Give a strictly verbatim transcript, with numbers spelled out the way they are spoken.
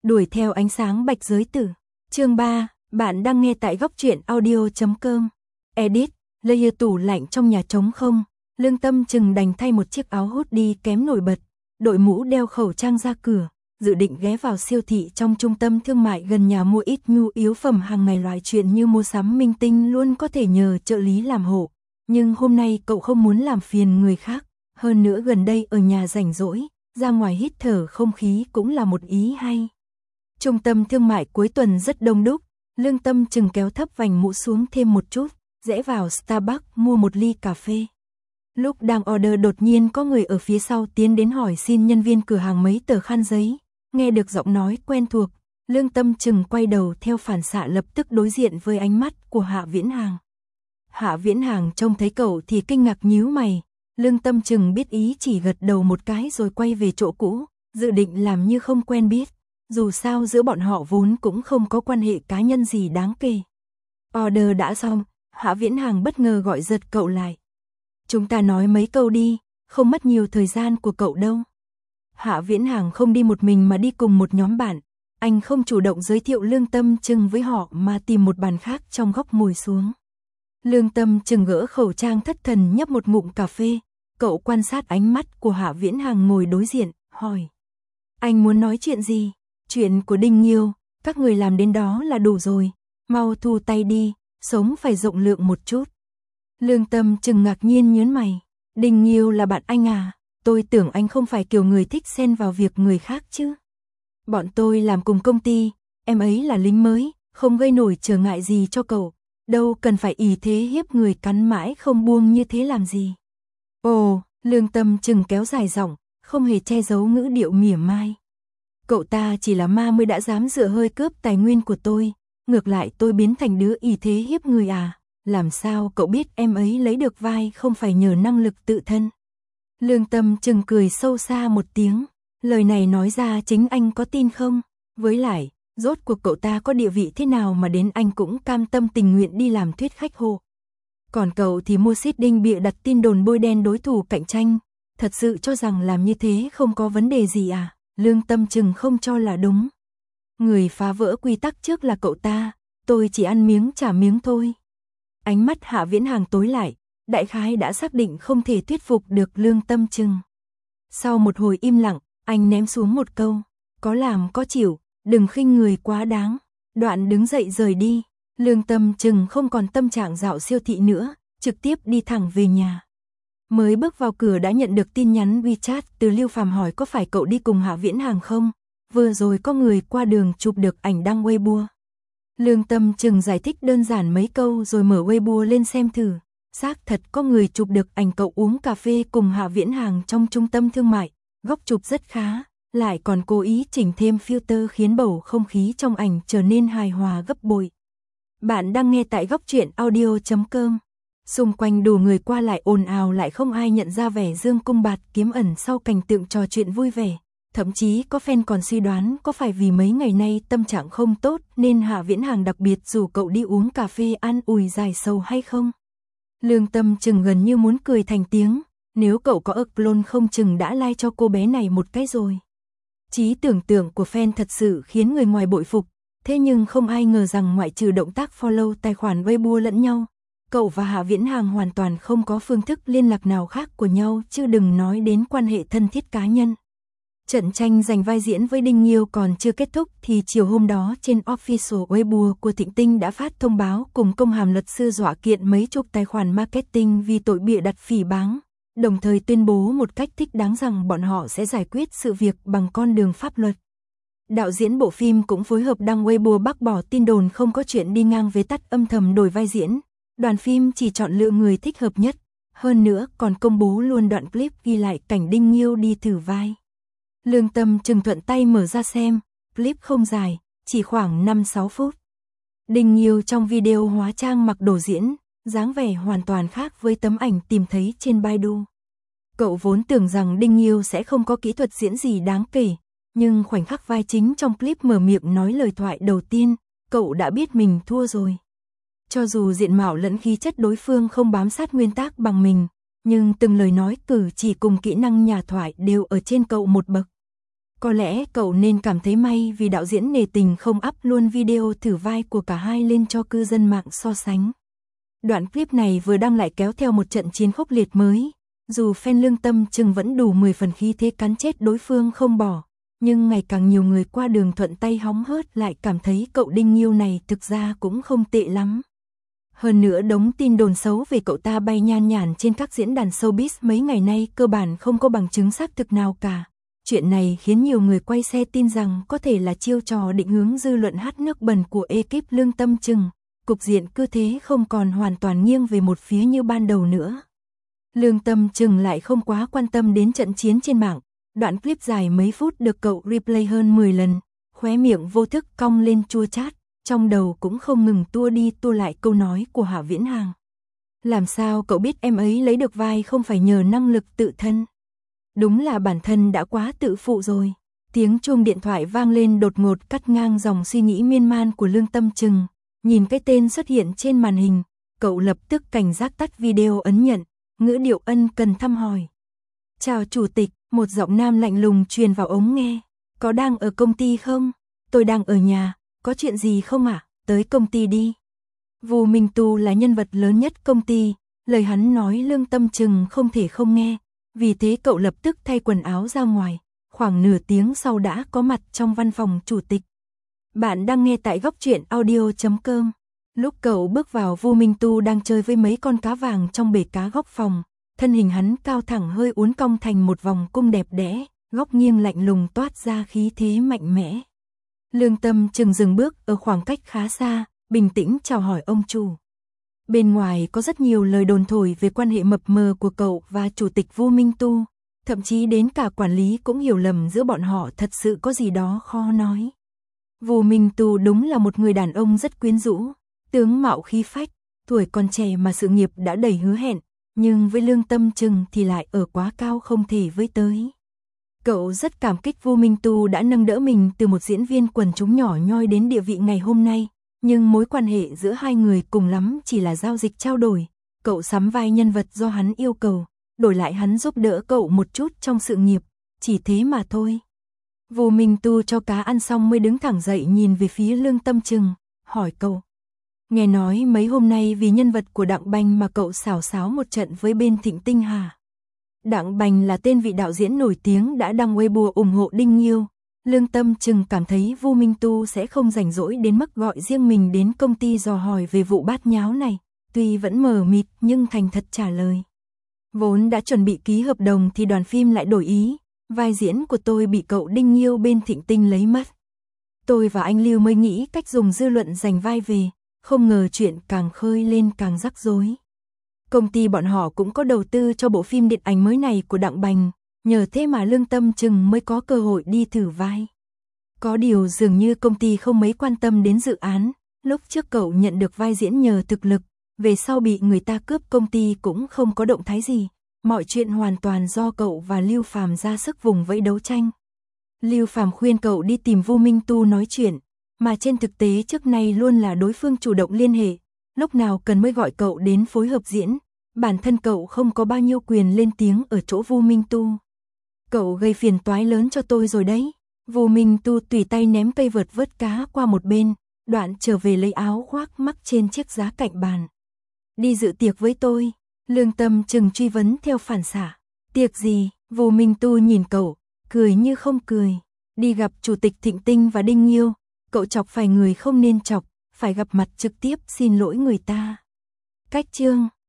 Đuổi theo ánh sáng bạch giới tử. Chương ba, bạn đang nghe tại góc truyện audio chấm com. Edit, layer tủ lạnh trong nhà trống không, Lương Tâm Trừng đành thay một chiếc áo hoodie kém nổi bật, đội mũ đeo khẩu trang ra cửa, dự định ghé vào siêu thị trong trung tâm thương mại gần nhà mua ít nhu yếu phẩm hàng ngày, loại chuyện như mua sắm minh tinh luôn có thể nhờ trợ lý làm hộ. Nhưng hôm nay cậu không muốn làm phiền người khác, hơn nữa gần đây ở nhà rảnh rỗi, ra ngoài hít thở không khí cũng là một ý hay. Trung tâm thương mại cuối tuần rất đông đúc, Lương Tâm Trừng kéo thấp vành mũ xuống thêm một chút, rẽ vào Starbucks mua một ly cà phê. Lúc đang order đột nhiên có người ở phía sau tiến đến hỏi xin nhân viên cửa hàng mấy tờ khăn giấy, nghe được giọng nói quen thuộc, Lương Tâm Trừng quay đầu theo phản xạ lập tức đối diện với ánh mắt của Hạ Viễn Hàng. Hạ Viễn Hàng trông thấy cậu thì kinh ngạc nhíu mày, Lương Tâm Trừng biết ý chỉ gật đầu một cái rồi quay về chỗ cũ, dự định làm như không quen biết, dù sao giữa bọn họ vốn cũng không có quan hệ cá nhân gì đáng kể. Order đã xong, Hạ Viễn Hàng bất ngờ gọi giật cậu lại. Chúng ta nói mấy câu đi, không mất nhiều thời gian của cậu đâu. Hạ Viễn Hàng không đi một mình mà đi cùng một nhóm bạn, anh không chủ động giới thiệu Lương Tâm Trừng với họ mà tìm một bàn khác trong góc ngồi xuống. Lương Tâm Trừng gỡ khẩu trang thất thần nhấp một ngụm cà phê, cậu quan sát ánh mắt của Hạ Viễn Hàng ngồi đối diện, hỏi. Anh muốn nói chuyện gì? Chuyện của Đinh Nghiêu, các người làm đến đó là đủ rồi, mau thu tay đi, sống phải rộng lượng một chút. Lương Tâm Trừng ngạc nhiên nhớn mày, Đinh Nghiêu là bạn anh à, tôi tưởng anh không phải kiểu người thích xen vào việc người khác chứ. Bọn tôi làm cùng công ty, em ấy là lính mới, không gây nổi trở ngại gì cho cậu, đâu cần phải ỷ thế hiếp người cắn mãi không buông như thế làm gì. Ồ, Lương Tâm Trừng kéo dài giọng, không hề che giấu ngữ điệu mỉa mai. Cậu ta chỉ là ma mới đã dám dựa hơi cướp tài nguyên của tôi, ngược lại tôi biến thành đứa ỷ thế hiếp người à, làm sao cậu biết em ấy lấy được vai không phải nhờ năng lực tự thân. Lương Tâm Trừng cười sâu xa một tiếng, lời này nói ra chính anh có tin không, với lại, rốt cuộc cậu ta có địa vị thế nào mà đến anh cũng cam tâm tình nguyện đi làm thuyết khách hộ. Còn cậu thì mua seeding bịa đặt tin đồn bôi đen đối thủ cạnh tranh, thật sự cho rằng làm như thế không có vấn đề gì à? Lương Tâm Trừng không cho là đúng. Người phá vỡ quy tắc trước là cậu ta, tôi chỉ ăn miếng trả miếng thôi. Ánh mắt Hạ Viễn Hàng tối lại, đại khái đã xác định không thể thuyết phục được Lương Tâm Trừng. Sau một hồi im lặng, anh ném xuống một câu, có làm có chịu, đừng khinh người quá đáng. Đoạn đứng dậy rời đi, Lương Tâm Trừng không còn tâm trạng dạo siêu thị nữa, trực tiếp đi thẳng về nhà. Mới bước vào cửa đã nhận được tin nhắn WeChat từ Lưu Phàm hỏi có phải cậu đi cùng Hạ Viễn Hàng không? Vừa rồi có người qua đường chụp được ảnh đăng Weibo. Lương Tâm Trừng giải thích đơn giản mấy câu rồi mở Weibo lên xem thử. Xác thật có người chụp được ảnh cậu uống cà phê cùng Hạ Viễn Hàng trong trung tâm thương mại. Góc chụp rất khá, lại còn cố ý chỉnh thêm filter khiến bầu không khí trong ảnh trở nên hài hòa gấp bội. Bạn đang nghe tại góc truyện audio chấm com. Xung quanh đủ người qua lại ồn ào lại không ai nhận ra vẻ dương cung bạt kiếm ẩn sau cảnh tượng trò chuyện vui vẻ. Thậm chí có fan còn suy đoán có phải vì mấy ngày nay tâm trạng không tốt nên Hạ Viễn Hàng đặc biệt rủ cậu đi uống cà phê an ủi giải sầu hay không. Lương Tâm Trừng gần như muốn cười thành tiếng, nếu cậu có ức lôn không chừng đã like cho cô bé này một cái rồi. Trí tưởng tượng của fan thật sự khiến người ngoài bội phục, thế nhưng không ai ngờ rằng ngoại trừ động tác follow tài khoản Weibo lẫn nhau, cậu và Hạ Viễn Hàng hoàn toàn không có phương thức liên lạc nào khác của nhau, chứ đừng nói đến quan hệ thân thiết cá nhân. Trận tranh giành vai diễn với Đinh Nghiêu còn chưa kết thúc thì chiều hôm đó trên official Weibo của Thịnh Tinh đã phát thông báo cùng công hàm luật sư dọa kiện mấy chục tài khoản marketing vì tội bịa đặt phỉ báng, đồng thời tuyên bố một cách thích đáng rằng bọn họ sẽ giải quyết sự việc bằng con đường pháp luật. Đạo diễn bộ phim cũng phối hợp đăng Weibo bác bỏ tin đồn không có chuyện đi ngang với tắt âm thầm đổi vai diễn. Đoàn phim chỉ chọn lựa người thích hợp nhất, hơn nữa còn công bố luôn đoạn clip ghi lại cảnh Đinh Nghiêu đi thử vai. Lương Tâm Trừng thuận tay mở ra xem, clip không dài, chỉ khoảng năm sáu phút. Đinh Nghiêu trong video hóa trang mặc đồ diễn, dáng vẻ hoàn toàn khác với tấm ảnh tìm thấy trên Baidu. Cậu vốn tưởng rằng Đinh Nghiêu sẽ không có kỹ thuật diễn gì đáng kể, nhưng khoảnh khắc vai chính trong clip mở miệng nói lời thoại đầu tiên, cậu đã biết mình thua rồi. Cho dù diện mạo lẫn khí chất đối phương không bám sát nguyên tắc bằng mình, nhưng từng lời nói cử chỉ cùng kỹ năng nhả thoại đều ở trên cậu một bậc. Có lẽ cậu nên cảm thấy may vì đạo diễn nề tình không up luôn video thử vai của cả hai lên cho cư dân mạng so sánh. Đoạn clip này vừa đăng lại kéo theo một trận chiến khốc liệt mới. Dù fan Lương Tâm Trừng vẫn đủ mười phần khí thế cắn chết đối phương không bỏ, nhưng ngày càng nhiều người qua đường thuận tay hóng hớt lại cảm thấy cậu Đinh Nhiêu này thực ra cũng không tệ lắm. Hơn nữa đống tin đồn xấu về cậu ta bay nhan nhản trên các diễn đàn showbiz mấy ngày nay cơ bản không có bằng chứng xác thực nào cả. Chuyện này khiến nhiều người quay xe tin rằng có thể là chiêu trò định hướng dư luận hát nước bẩn của ekip Lương Tâm Trừng. Cục diện cứ thế không còn hoàn toàn nghiêng về một phía như ban đầu nữa. Lương Tâm Trừng lại không quá quan tâm đến trận chiến trên mạng. Đoạn clip dài mấy phút được cậu replay hơn mười lần, khóe miệng vô thức cong lên chua chát, trong đầu cũng không ngừng tua đi tua lại câu nói của Hạ Viễn Hàng. Làm sao cậu biết em ấy lấy được vai không phải nhờ năng lực tự thân? Đúng là bản thân đã quá tự phụ rồi. Tiếng chuông điện thoại vang lên đột ngột cắt ngang dòng suy nghĩ miên man của Lương Tâm Trừng. Nhìn cái tên xuất hiện trên màn hình, cậu lập tức cảnh giác tắt video ấn nhận, ngữ điệu ân cần thăm hỏi. Chào chủ tịch, một giọng nam lạnh lùng truyền vào ống nghe. Có đang ở công ty không? Tôi đang ở nhà, có chuyện gì không ạ? À? Tới công ty đi. Vu Minh Tu là nhân vật lớn nhất công ty, lời hắn nói Lương Tâm Trừng không thể không nghe, vì thế cậu lập tức thay quần áo ra ngoài, khoảng nửa tiếng sau đã có mặt trong văn phòng chủ tịch. Bạn đang nghe tại góc truyện audio chấm com. Lúc cậu bước vào, Vu Minh Tu đang chơi với mấy con cá vàng trong bể cá góc phòng, thân hình hắn cao thẳng hơi uốn cong thành một vòng cung đẹp đẽ, góc nghiêng lạnh lùng toát ra khí thế mạnh mẽ. Lương Tâm Trừng dừng bước ở khoảng cách khá xa, bình tĩnh chào hỏi ông chủ. Bên ngoài có rất nhiều lời đồn thổi về quan hệ mập mờ của cậu và chủ tịch Vu Minh Tu, thậm chí đến cả quản lý cũng hiểu lầm giữa bọn họ, thật sự có gì đó khó nói. Vu Minh Tu đúng là một người đàn ông rất quyến rũ, tướng mạo khí phách, tuổi còn trẻ mà sự nghiệp đã đầy hứa hẹn, nhưng với Lương Tâm Trừng thì lại ở quá cao không thể với tới. Cậu rất cảm kích Vu Minh Tu đã nâng đỡ mình từ một diễn viên quần chúng nhỏ nhoi đến địa vị ngày hôm nay, nhưng mối quan hệ giữa hai người cùng lắm chỉ là giao dịch trao đổi. Cậu sắm vai nhân vật do hắn yêu cầu, đổi lại hắn giúp đỡ cậu một chút trong sự nghiệp, chỉ thế mà thôi. Vu Minh Tu cho cá ăn xong mới đứng thẳng dậy nhìn về phía Lương Tâm Trừng, hỏi cậu. Nghe nói mấy hôm nay vì nhân vật của Đặng Bành mà cậu xảo xáo một trận với bên Thịnh Tinh hả? Đặng Bành là tên vị đạo diễn nổi tiếng đã đăng Weibo ủng hộ Đinh Nhiêu. Lương Tâm Trừng cảm thấy Vu Minh Tu sẽ không rảnh rỗi đến mức gọi riêng mình đến công ty dò hỏi về vụ bát nháo này, tuy vẫn mờ mịt nhưng thành thật trả lời. Vốn đã chuẩn bị ký hợp đồng thì đoàn phim lại đổi ý, vai diễn của tôi bị cậu Đinh Nhiêu bên Thịnh Tinh lấy mất. Tôi và anh Lưu mới nghĩ cách dùng dư luận giành vai về, không ngờ chuyện càng khơi lên càng rắc rối. Công ty bọn họ cũng có đầu tư cho bộ phim điện ảnh mới này của Đặng Bành, nhờ thế mà Lương Tâm Trừng mới có cơ hội đi thử vai. Có điều dường như công ty không mấy quan tâm đến dự án, lúc trước cậu nhận được vai diễn nhờ thực lực, về sau bị người ta cướp công ty cũng không có động thái gì, mọi chuyện hoàn toàn do cậu và Lưu Phàm ra sức vùng vẫy đấu tranh. Lưu Phàm khuyên cậu đi tìm Vu Minh Tu nói chuyện, mà trên thực tế trước nay luôn là đối phương chủ động liên hệ, lúc nào cần mới gọi cậu đến phối hợp diễn, bản thân cậu không có bao nhiêu quyền lên tiếng ở chỗ Vu Minh Tu. Cậu gây phiền toái lớn cho tôi rồi đấy. Vu Minh Tu tùy tay ném cây vợt vớt cá qua một bên, đoạn trở về lấy áo khoác mắc trên chiếc giá cạnh bàn. Đi dự tiệc với tôi. Lương Tâm Trừng truy vấn theo phản xạ. Tiệc gì? Vu Minh Tu nhìn cậu, cười như không cười. Đi gặp chủ tịch Thịnh Tinh và Đinh Nhiêu. Cậu chọc phải người không nên chọc, phải gặp mặt trực tiếp xin lỗi người ta. Cách chương